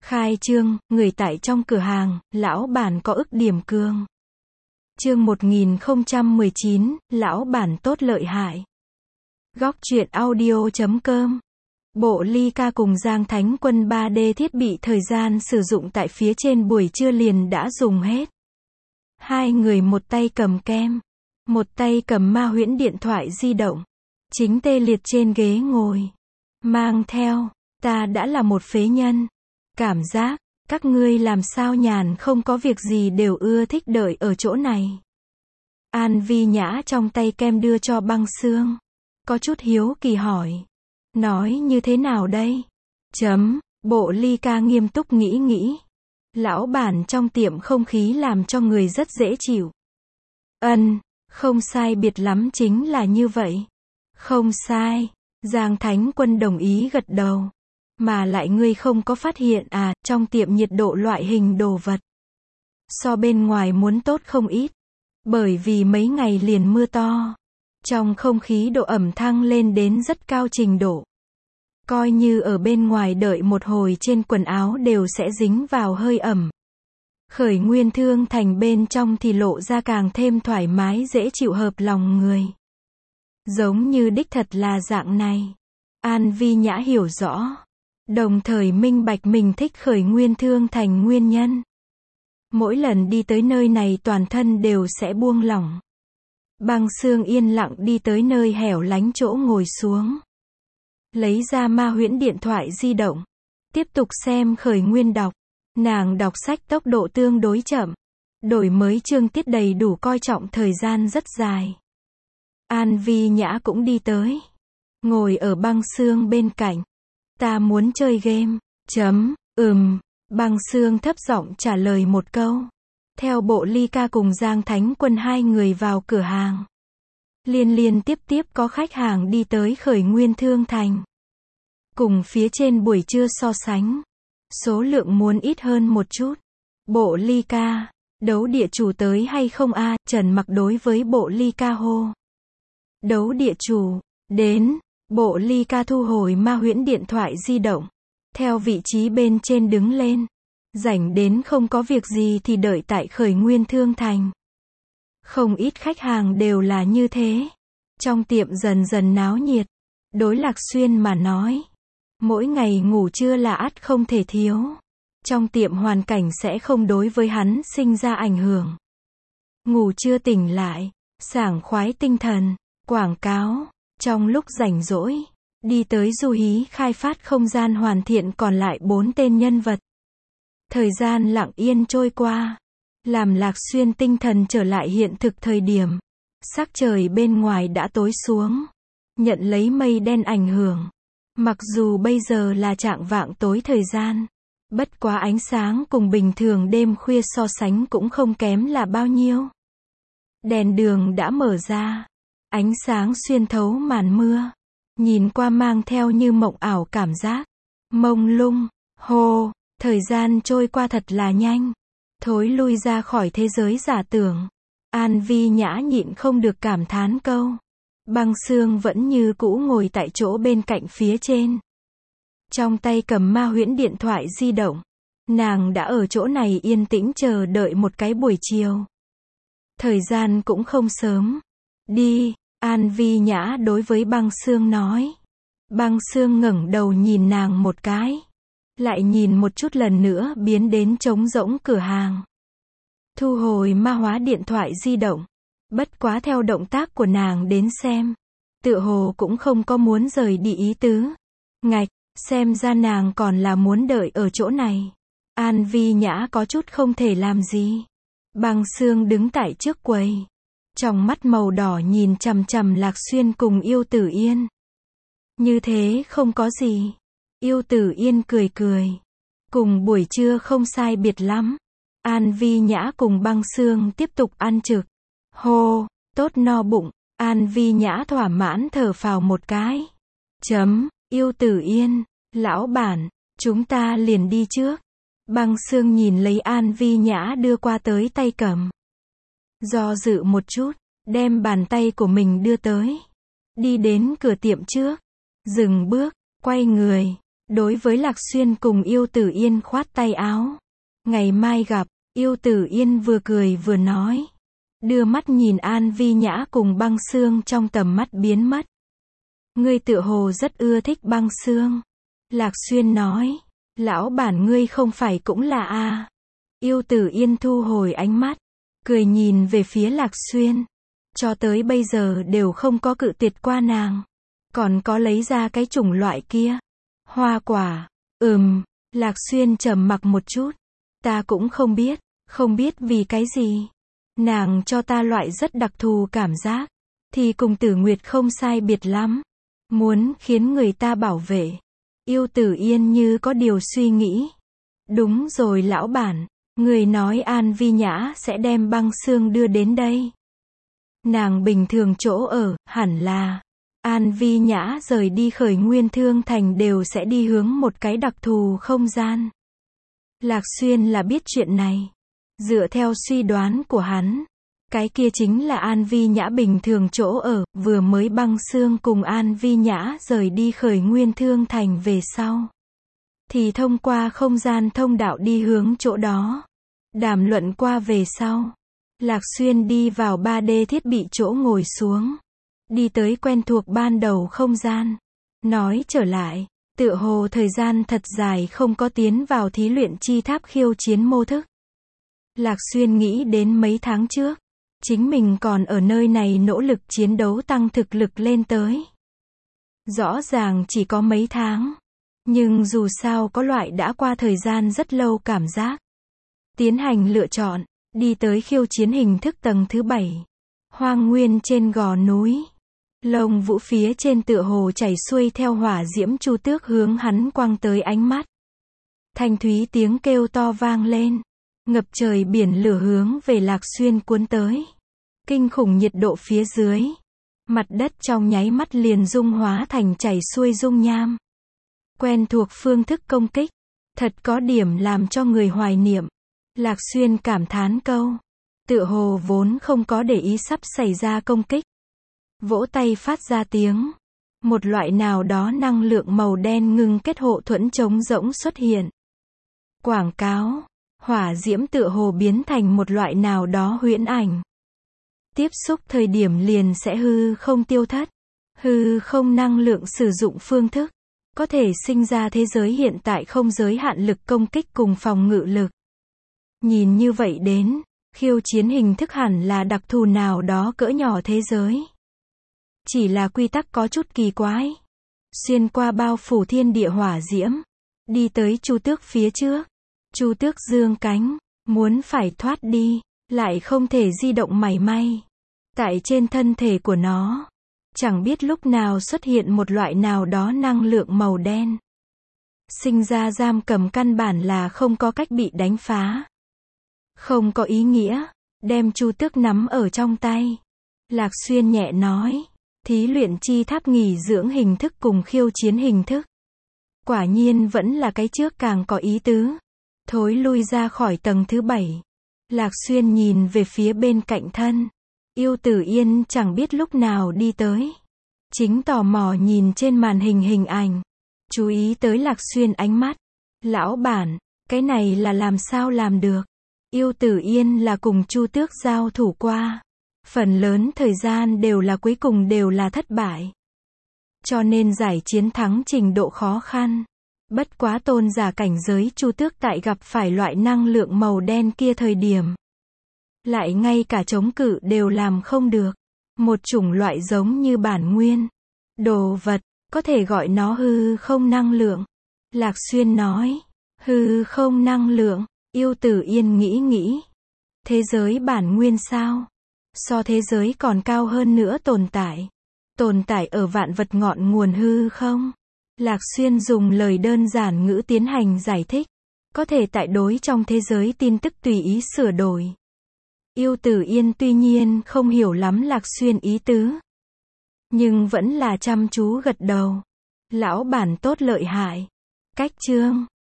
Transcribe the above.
Khai trương, người tại trong cửa hàng, lão bản có ức điểm cường. Chương 1019, lão bản tốt lợi hại. Góc truyện audio.com. Bộ ly ca cùng Giang Thánh Quân 3D thiết bị thời gian sử dụng tại phía trên buổi trưa liền đã dùng hết. Hai người một tay cầm kem, một tay cầm ma huyễn điện thoại di động, chính tê liệt trên ghế ngồi. Mang theo, ta đã là một phế nhân. Cảm giác, các ngươi làm sao nhàn không có việc gì đều ưa thích đợi ở chỗ này. An Vi Nhã trong tay kem đưa cho Băng Xương. Có chút hiếu kỳ hỏi. Nói như thế nào đây? Bộ ly ca nghiêm túc nghĩ. Lão bản trong tiệm không khí làm cho người rất dễ chịu. Không sai biệt lắm chính là như vậy. Không sai. Giang Thánh Quân đồng ý gật đầu. Mà lại ngươi không có phát hiện à, trong tiệm nhiệt độ loại hình đồ vật so bên ngoài muốn tốt không ít. Bởi vì mấy ngày liền mưa to. Trong không khí độ ẩm thăng lên đến rất cao trình độ. Coi như ở bên ngoài đợi một hồi trên quần áo đều sẽ dính vào hơi ẩm. Khởi Nguyên Thương Thành bên trong thì lộ ra càng thêm thoải mái dễ chịu hợp lòng người. Giống như đích thật là dạng này. An Vi Nhã hiểu rõ. Đồng thời minh bạch mình thích Khởi Nguyên Thương Thành nguyên nhân. Mỗi lần đi tới nơi này toàn thân đều sẽ buông lỏng. Băng Xương yên lặng đi tới nơi hẻo lánh chỗ ngồi xuống. Lấy ra ma huyễn điện thoại di động. Tiếp tục xem Khởi Nguyên đọc. Nàng đọc sách tốc độ tương đối chậm. Đổi mới chương tiết đầy đủ coi trọng thời gian rất dài. An Vi Nhã cũng đi tới. Ngồi ở Băng Xương bên cạnh. Ta muốn chơi game. Băng Xương thấp giọng trả lời một câu. Theo bộ ly ca cùng Giang Thánh Quân hai người vào cửa hàng. Liên tiếp có khách hàng đi tới Khởi Nguyên Thương Thành. Cùng phía trên buổi trưa so sánh. Số lượng muốn ít hơn một chút. Bộ ly ca, đấu địa chủ tới hay không a? Trần Mặc đối với bộ ly ca hô. Đấu địa chủ, đến. Bộ ly ca thu hồi ma huyễn điện thoại di động. Theo vị trí bên trên đứng lên. Rảnh đến không có việc gì thì đợi tại Khởi Nguyên Thương Thành. Không ít khách hàng đều là như thế. Trong tiệm dần dần náo nhiệt. Đối Lạc Xuyên mà nói. Mỗi ngày ngủ trưa là ắt không thể thiếu. Trong tiệm hoàn cảnh sẽ không đối với hắn sinh ra ảnh hưởng. Ngủ trưa tỉnh lại. Sảng khoái tinh thần. Quảng cáo. Trong lúc rảnh rỗi. Đi tới Du Hí khai phát không gian hoàn thiện còn lại 4 tên nhân vật. Thời gian lặng yên trôi qua. Làm Lạc Xuyên tinh thần trở lại hiện thực thời điểm. Sắc trời bên ngoài đã tối xuống. Nhận lấy mây đen ảnh hưởng. Mặc dù bây giờ là trạng vạng tối thời gian. Bất quá ánh sáng cùng bình thường đêm khuya so sánh cũng không kém là bao nhiêu. Đèn đường đã mở ra. Ánh sáng xuyên thấu màn mưa. Nhìn qua mang theo như mộng ảo cảm giác. Mông lung. Hô. Thời gian trôi qua thật là nhanh. Thối lui ra khỏi thế giới giả tưởng. An Vi Nhã nhịn không được cảm thán câu. Băng Xương vẫn như cũ ngồi tại chỗ bên cạnh phía trên. Trong tay cầm ma huyễn điện thoại di động. Nàng đã ở chỗ này yên tĩnh chờ đợi một cái buổi chiều. Thời gian cũng không sớm. Đi, An Vi Nhã đối với Băng Xương nói. Băng Xương ngẩng đầu nhìn nàng một cái. Lại nhìn một chút lần nữa biến đến trống rỗng cửa hàng. Thu hồi ma hóa điện thoại di động. Bất quá theo động tác của nàng đến xem. Tựa hồ cũng không có muốn rời đi ý tứ. Ngạch, xem ra nàng còn là muốn đợi ở chỗ này. An Vi Nhã có chút không thể làm gì. Băng Xương đứng tại trước quầy. Trong mắt màu đỏ nhìn chằm chằm Lạc Xuyên cùng Yêu Tử Yên. Như thế không có gì. Yêu Tử Yên cười. Cùng buổi trưa không sai biệt lắm. An Vi Nhã cùng Băng Xương tiếp tục ăn trực. Hô, tốt no bụng. An Vi Nhã thỏa mãn thở phào một cái. Yêu Tử Yên, lão bản, chúng ta liền đi trước. Băng Xương nhìn lấy An Vi Nhã đưa qua tới tay cầm. Do dự một chút, đem bàn tay của mình đưa tới. Đi đến cửa tiệm trước. Dừng bước, quay người. Đối với Lạc Xuyên cùng Yêu Tử Yên khoát tay áo. Ngày mai gặp, Yêu Tử Yên vừa cười vừa nói. Đưa mắt nhìn An Vi Nhã cùng Băng Xương trong tầm mắt biến mất. Ngươi tựa hồ rất ưa thích Băng Xương. Lạc Xuyên nói. Lão bản ngươi không phải cũng là a? Yêu Tử Yên thu hồi ánh mắt. Cười nhìn về phía Lạc Xuyên. Cho tới bây giờ đều không có cự tuyệt qua nàng. Còn có lấy ra cái chủng loại kia. Hoa quả. Lạc Xuyên trầm mặc một chút. Ta cũng không biết vì cái gì. Nàng cho ta loại rất đặc thù cảm giác. Thì cùng Tử Nguyệt không sai biệt lắm. Muốn khiến người ta bảo vệ. Yêu Tử Yên như có điều suy nghĩ. Đúng rồi lão bản. Người nói An Vi Nhã sẽ đem Băng Xương đưa đến đây. Nàng bình thường chỗ ở, hẳn là An Vi Nhã rời đi Khởi Nguyên Thương Thành đều sẽ đi hướng một cái đặc thù không gian. Lạc Xuyên là biết chuyện này. Dựa theo suy đoán của hắn, cái kia chính là An Vi Nhã bình thường chỗ ở, vừa mới Băng Xương cùng An Vi Nhã rời đi Khởi Nguyên Thương Thành về sau. Thì thông qua không gian thông đạo đi hướng chỗ đó. Đàm luận qua về sau. Lạc Xuyên đi vào 3D thiết bị chỗ ngồi xuống. Đi tới quen thuộc ban đầu không gian. Nói trở lại, tựa hồ thời gian thật dài không có tiến vào thí luyện chi tháp khiêu chiến mô thức. Lạc Xuyên nghĩ đến mấy tháng trước. Chính mình còn ở nơi này nỗ lực chiến đấu tăng thực lực lên tới. Rõ ràng chỉ có mấy tháng. Nhưng dù sao có loại đã qua thời gian rất lâu cảm giác. Tiến hành lựa chọn. Đi tới khiêu chiến hình thức tầng thứ 7. Hoang nguyên trên gò núi. Lông vũ phía trên tựa hồ chảy xuôi theo hỏa diễm chu tước hướng hắn quăng tới ánh mắt. Thanh thúy tiếng kêu to vang lên. Ngập trời biển lửa hướng về Lạc Xuyên cuốn tới. Kinh khủng nhiệt độ phía dưới. Mặt đất trong nháy mắt liền dung hóa thành chảy xuôi dung nham. Quen thuộc phương thức công kích. Thật có điểm làm cho người hoài niệm. Lạc Xuyên cảm thán câu. Tựa hồ vốn không có để ý sắp xảy ra công kích. Vỗ tay phát ra tiếng. Một loại nào đó năng lượng màu đen ngưng kết hộ thuẫn trống rỗng xuất hiện. Quảng cáo. Hỏa diễm tựa hồ biến thành một loại nào đó huyễn ảnh. Tiếp xúc thời điểm liền sẽ hư không tiêu thất. Hư không năng lượng sử dụng phương thức. Có thể sinh ra thế giới hiện tại không giới hạn lực công kích cùng phòng ngự lực. Nhìn như vậy đến, khiêu chiến hình thức hẳn là đặc thù nào đó cỡ nhỏ thế giới. Chỉ là quy tắc có chút kỳ quái. Xuyên qua bao phủ thiên địa hỏa diễm. Đi tới Chu Tước phía trước. Chu Tước giương cánh. Muốn phải thoát đi. Lại không thể di động mảy may. Tại trên thân thể của nó. Chẳng biết lúc nào xuất hiện một loại nào đó năng lượng màu đen. Sinh ra giam cầm căn bản là không có cách bị đánh phá. Không có ý nghĩa. Đem Chu Tước nắm ở trong tay. Lạc Xuyên nhẹ nói. Thí luyện chi tháp nghỉ dưỡng hình thức cùng khiêu chiến hình thức. Quả nhiên vẫn là cái trước càng có ý tứ. Thối lui ra khỏi tầng thứ 7. Lạc Xuyên nhìn về phía bên cạnh thân. Yêu Tử Yên chẳng biết lúc nào đi tới. Chính tò mò nhìn trên màn hình hình ảnh. Chú ý tới Lạc Xuyên ánh mắt. Lão bản, cái này là làm sao làm được? Yêu Tử Yên là cùng Chu Tước giao thủ qua. Phần lớn thời gian đều là cuối cùng đều là thất bại. Cho nên giải chiến thắng trình độ khó khăn. Bất quá tôn giả cảnh giới Chu Tước tại gặp phải loại năng lượng màu đen kia thời điểm. Lại ngay cả chống cự đều làm không được. Một chủng loại giống như bản nguyên. Đồ vật, có thể gọi nó hư không năng lượng. Lạc Xuyên nói. Hư không năng lượng. Yêu Tử Yên nghĩ. Thế giới bản nguyên sao? So thế giới còn cao hơn nữa tồn tại. Tồn tại ở vạn vật ngọn nguồn hư không? Lạc Xuyên dùng lời đơn giản ngữ tiến hành giải thích. Có thể tại đối trong thế giới tin tức tùy ý sửa đổi. Yêu Tử Yên tuy nhiên không hiểu lắm Lạc Xuyên ý tứ. Nhưng vẫn là chăm chú gật đầu. Lão bản tốt lợi hại. Cách chương